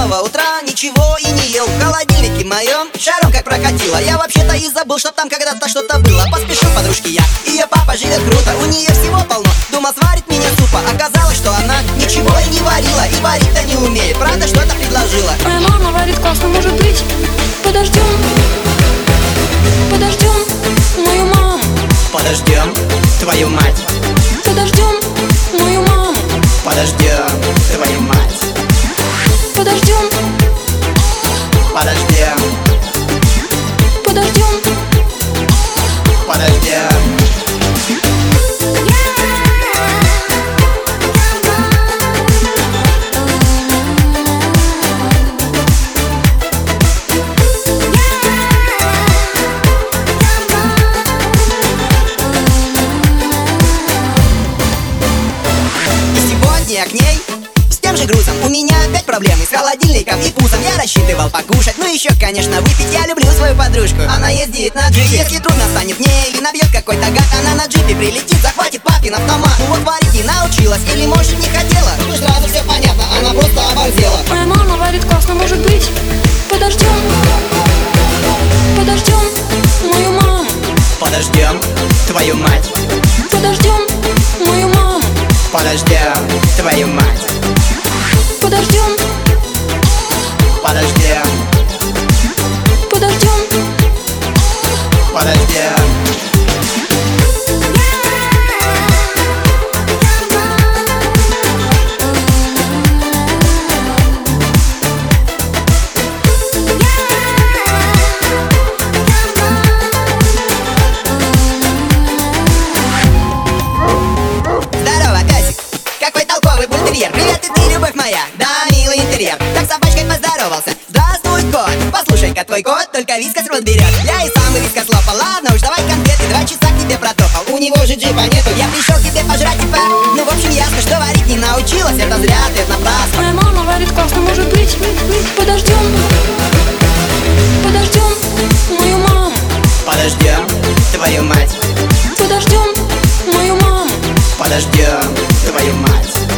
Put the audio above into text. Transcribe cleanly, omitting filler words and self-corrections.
самого утра ничего и не ел. В холодильнике моем шаром как прокатило. Я вообще-то и забыл, что там когда-то что-то было. Поспешил подружке я, ее папа живет круто. У нее всего полно, думал сварит мне супа. Оказалось, что она ничего и не варила, и варить-то не умеет, правда что-то предложила. Моя мама варит классно, может быть. Подождем мою маму. Подождем твою мать. Подождем мою маму. Подождем твою мать. Подождем. Подождем. Подождем. Подождем. Я к ней с тем же грузом. У меня опять проблемы с холодильником и вкусом. Я рассчитывал покушать, ну еще, конечно, выпить. Я люблю свою подружку, она ездит на джипе. Если трудно станет мне или набьет какой-то гад, она на джипе прилетит, захватит папин автомат. Ну вот варить не научилась, или может не хотела. Ну сразу все понятно, она просто оборзела. Моя мама варит классно, может быть. Подождем мою маму. Подождем твою мать. Подождем мою маму. Подождем твою мать. Подождем. Подождем. Подождем. Подождем. Привет, и ты, любовь моя, да, милый интерьер. Так с собачкой поздоровался. Здравствуй, кот, послушай-ка, твой кот только вискас рот берет. Я и сам вискас лопал, ладно уж, давай конфеты. 2 часа к тебе протопал, у него же джипа нету. Я пришел к тебе пожрать, типа. Ну, в общем, ясно, что варить не научилась. Это зря, ты это напрасно. Моя мама варит классно, может быть. Подождем мою маму. Подождем твою мать. Подождем мою маму. Подождем твою мать.